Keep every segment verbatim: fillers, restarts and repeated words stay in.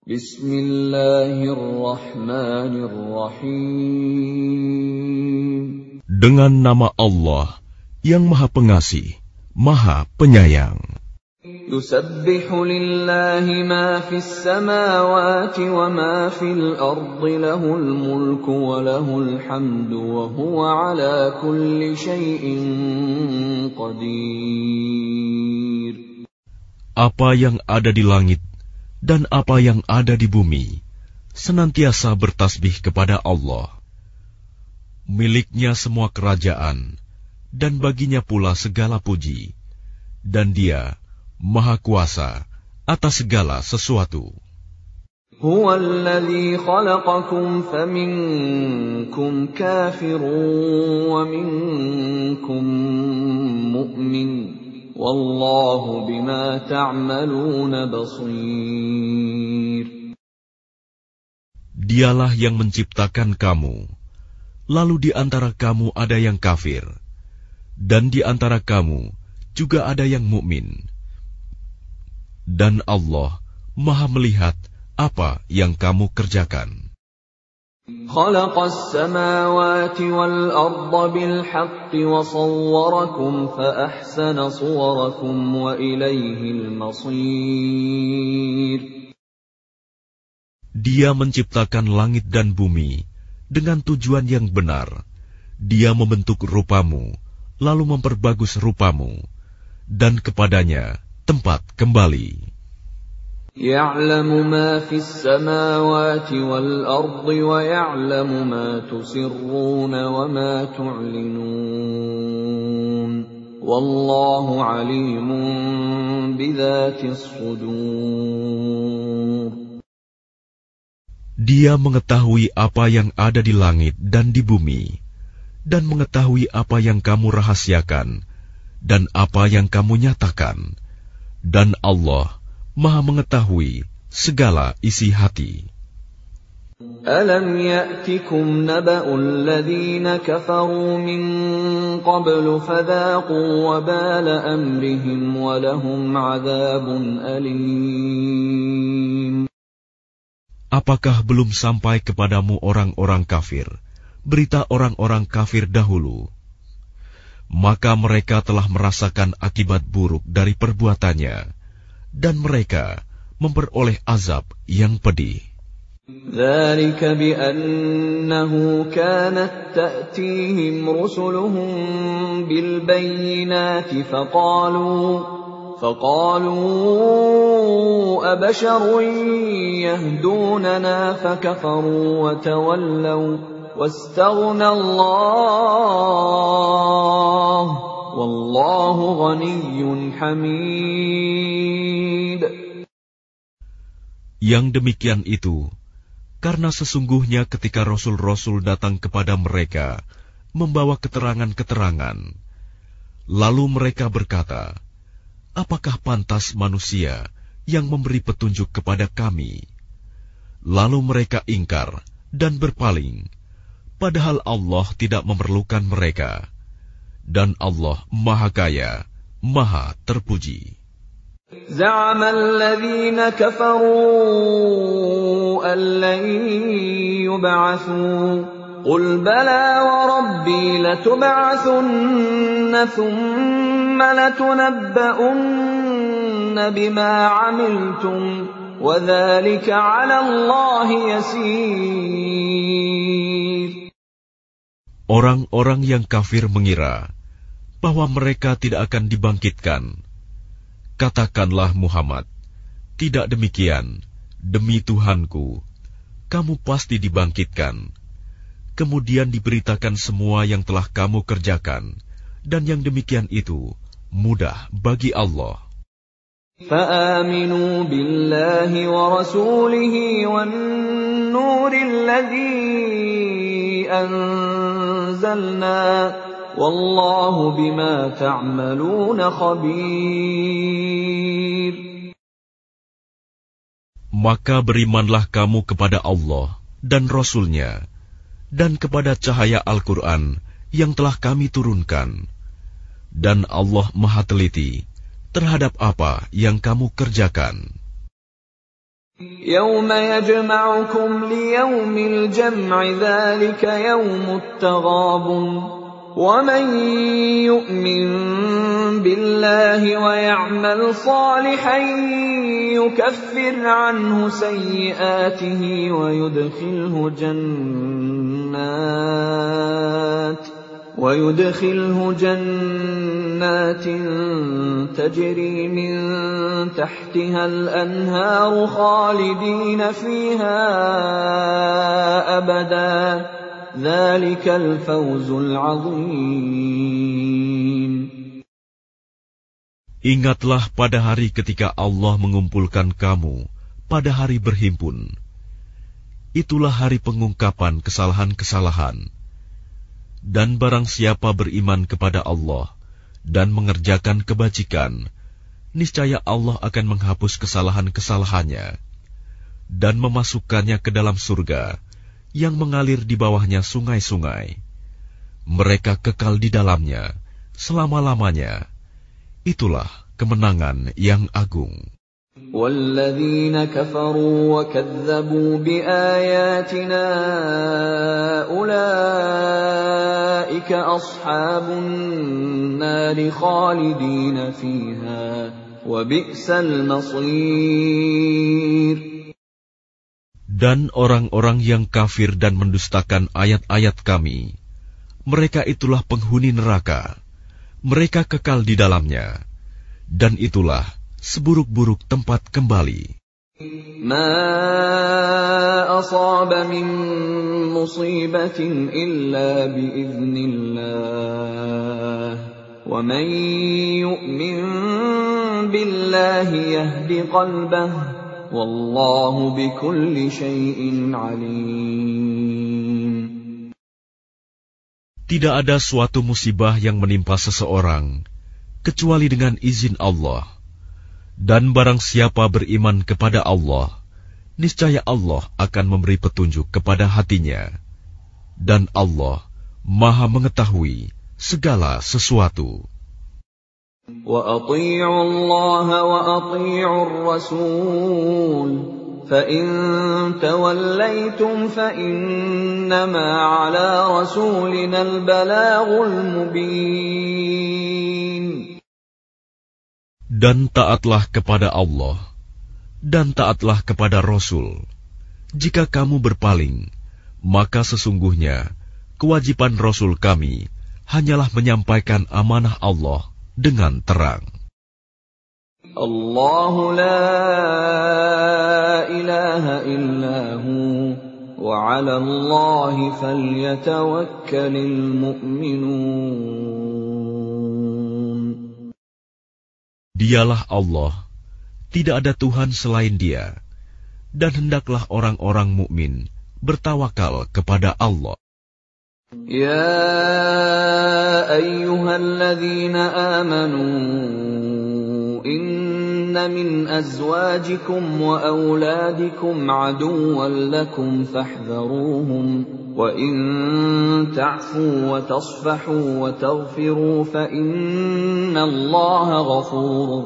Bismillahirrahmanirrahim. Dengan nama Allah yang Maha Pengasih, Maha Penyayang. Yusabbihu lillahi ma fis samawati wa ma fil ardi lahul mulku wa lahul hamdu wa huwa ala kulli syai'in qadir. Apa yang ada di langit dan apa yang ada di bumi senantiasa bertasbih kepada Allah. Miliknya semua kerajaan, dan baginya pula segala puji, dan Dia Maha Kuasa atas segala sesuatu. Huwa alladhi khalaqakum faminkum kafirun wa minkum mu'min. Wallahu bima ta'maluna basir. Dialah yang menciptakan kamu, lalu di antara kamu ada yang kafir, dan di antara kamu juga ada yang mukmin. Dan Allah Maha melihat apa yang kamu kerjakan. خلق السماوات والأرض بالحق وصوركم فأحسن صوركم وإليه المصير. Dia menciptakan langit dan bumi dengan tujuan yang benar. Dia membentuk rupamu, lalu memperbagus rupamu, dan kepadanya tempat kembali. يعلم ما في السماوات والأرض ويعلم ما تسرون وما تعلنون والله عليم بذات الصدور. Dia mengetahui apa yang ada di langit dan di bumi, dan mengetahui apa yang kamu rahasiakan dan apa yang kamu nyatakan, dan Allah Maha mengetahui segala isi hati. Alam ya'tikum naba'ul ladzina kafaru min qablu fadhaqu wabala amrihim wa lahum 'adzabun alim. Apakah belum sampai kepadamu orang-orang kafir, berita orang-orang kafir dahulu? Maka mereka telah merasakan akibat buruk dari perbuatannya, dan mereka memperoleh azab yang pedih. ذَلِكَ بِأَنَّهُ كَانَتْ تَأْتِيهِمْ رُسُلُهُم بِالْبَيِّنَاتِ فَقَالُوا فَقَالُوا أَبَشَرٌ يَهْدُونَنَا فَكَفَرُوا وَتَوَلَّوْا وَاسْتَغْنَى اللَّهُ Wallahu ghaniyyun hamid. Yang demikian itu, karena sesungguhnya ketika Rasul-Rasul datang kepada mereka, membawa keterangan-keterangan, lalu mereka berkata, apakah pantas manusia yang memberi petunjuk kepada kami? Lalu mereka ingkar dan berpaling, padahal Allah tidak memerlukan mereka. Dan Allah Maha Kaya, Maha Terpuji. زعم الذين كفروا أن لن يبعثوا قل بلى وربي لتبعثن ثم لتنبؤن بما عملتم وذلك على الله يسير. Orang-orang yang kafir mengira bahwa mereka tidak akan dibangkitkan. Katakanlah Muhammad, tidak demikian, demi Tuhanku, kamu pasti dibangkitkan. Kemudian diberitakan semua yang telah kamu kerjakan, dan yang demikian itu mudah bagi Allah. فآمنوا بالله ورسوله والنور الذي أنزلنا والله بما تعملون خبير. Maka berimanlah kamu kepada Allah dan Rasul-Nya, dan kepada cahaya Al-Quran yang telah kami turunkan. Dan Allah Maha Teliti terhadap apa yang kamu kerjakan. يوم يجمعكم ليوم الجمع ذلك يوم التغابن ومن يؤمن بالله ويعمل صالحا يكفر عنه سيئاته ويدخله جنات ويدخله جنات تجري من تحتها الأنهار خالدين فيها أبدا ذلك الفوز العظيم. Ingatlah pada hari ketika Allah mengumpulkan kamu pada hari berhimpun. Itulah hari pengungkapan kesalahan-kesalahan. Dan barang siapa beriman kepada Allah dan mengerjakan kebajikan, niscaya Allah akan menghapus kesalahan-kesalahannya dan memasukkannya ke dalam surga yang mengalir di bawahnya sungai-sungai. Mereka kekal di dalamnya selama-lamanya. Itulah kemenangan yang agung. وَالَّذِينَ كَفَرُوا وَكَذَّبُوا بِآيَاتِنَا أُولَئِكَ أَصْحَابُ النَّارِ خَالِدِينَ فِيهَا وَبِئْسَ الْمَصِيرُ. Dan orang-orang yang kafir dan mendustakan ayat-ayat Kami, mereka itulah penghuni neraka. Mereka kekal di dalamnya, dan itulah seburuk-buruk tempat kembali. Ma asaba min musibatin illa biiznillah wa man yu'min billahi yahdi qalbahu wallahu bikulli syai'in alim. Tidak ada suatu musibah yang menimpa seseorang kecuali dengan izin Allah. Dan barang siapa beriman kepada Allah, niscaya Allah akan memberi petunjuk kepada hatinya. Dan Allah Maha mengetahui segala sesuatu. Wa ati'u Allah wa ati'u ar-rasul fa in tawallaytum fa innama 'ala rasulina al-balaghul mubin. Dan taatlah kepada Allah, dan taatlah kepada Rasul. Jika kamu berpaling, maka sesungguhnya kewajiban Rasul kami hanyalah menyampaikan amanah Allah dengan terang. Allahu la ilaha illahu wa 'ala Allahi falyatawakkalul mu'minun. Dialah Allah, tidak ada Tuhan selain Dia, dan hendaklah orang-orang mukmin bertawakal kepada Allah. Ya ayyuhalladzina amanu inna min azwajikum wa auladikum aduwwan lakum fahdharuhum wa in ta'fu wa tasfahu wa taghfiru fa innallaha ghafurur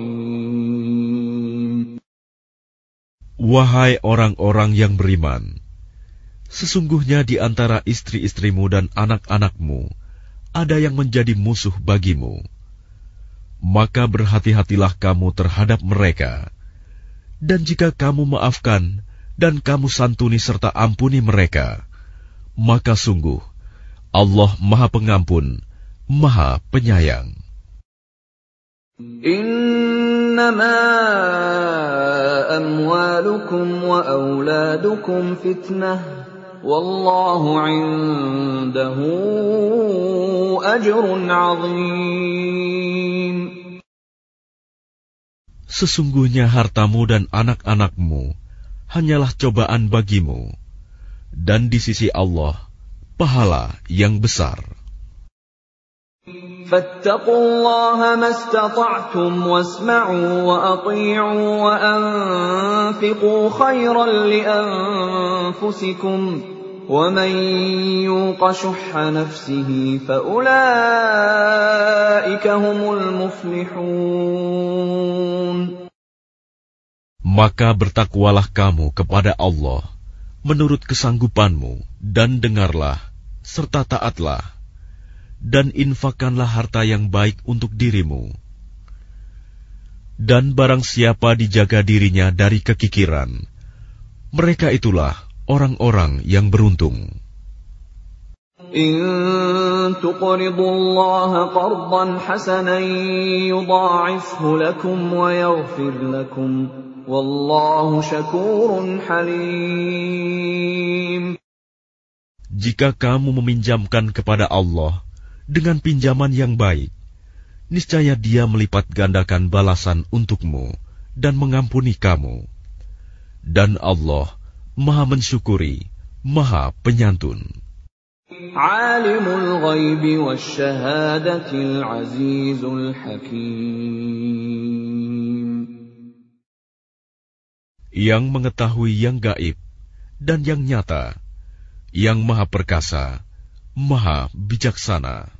rahim. Wahai orang-orang yang beriman, sesungguhnya di antara istri-istrimu dan anak-anakmu ada yang menjadi musuh bagimu. Maka berhati-hatilah kamu terhadap mereka. Dan jika kamu maafkan dan kamu santuni serta ampuni mereka, maka sungguh Allah Maha Pengampun, Maha Penyayang. Innama amwalukum wa auladukum fitnah wallahu 'indahu ajrun 'azim. Sesungguhnya hartamu dan anak-anakmu hanyalah cobaan bagimu, dan di sisi Allah pahala yang besar. Fattaqullaha mastata'tum wasma'u wa ati'u wa anfiqu khairan li anfusikum wa man yuqa shuhha nafsihi fa ulaika humul muflihun. Maka bertakwalah kamu kepada Allah menurut kesanggupanmu, dan dengarlah, serta taatlah, dan infakkanlah harta yang baik untuk dirimu. Dan barang siapa dijaga dirinya dari kekikiran, mereka itulah orang-orang yang beruntung. In tuqridullaha qardan hasanan yudha'ifhu lakum wa yaghfir lakum wallahu syakurun halim. Jika kamu meminjamkan kepada Allah dengan pinjaman yang baik, niscaya Dia melipat gandakan balasan untukmu dan mengampuni kamu. Dan Allah Maha mensyukuri, Maha penyantun. Alimul ghaibi wasyahadatil azizul hakim. Yang mengetahui yang gaib dan yang nyata, yang Maha perkasa, Maha bijaksana.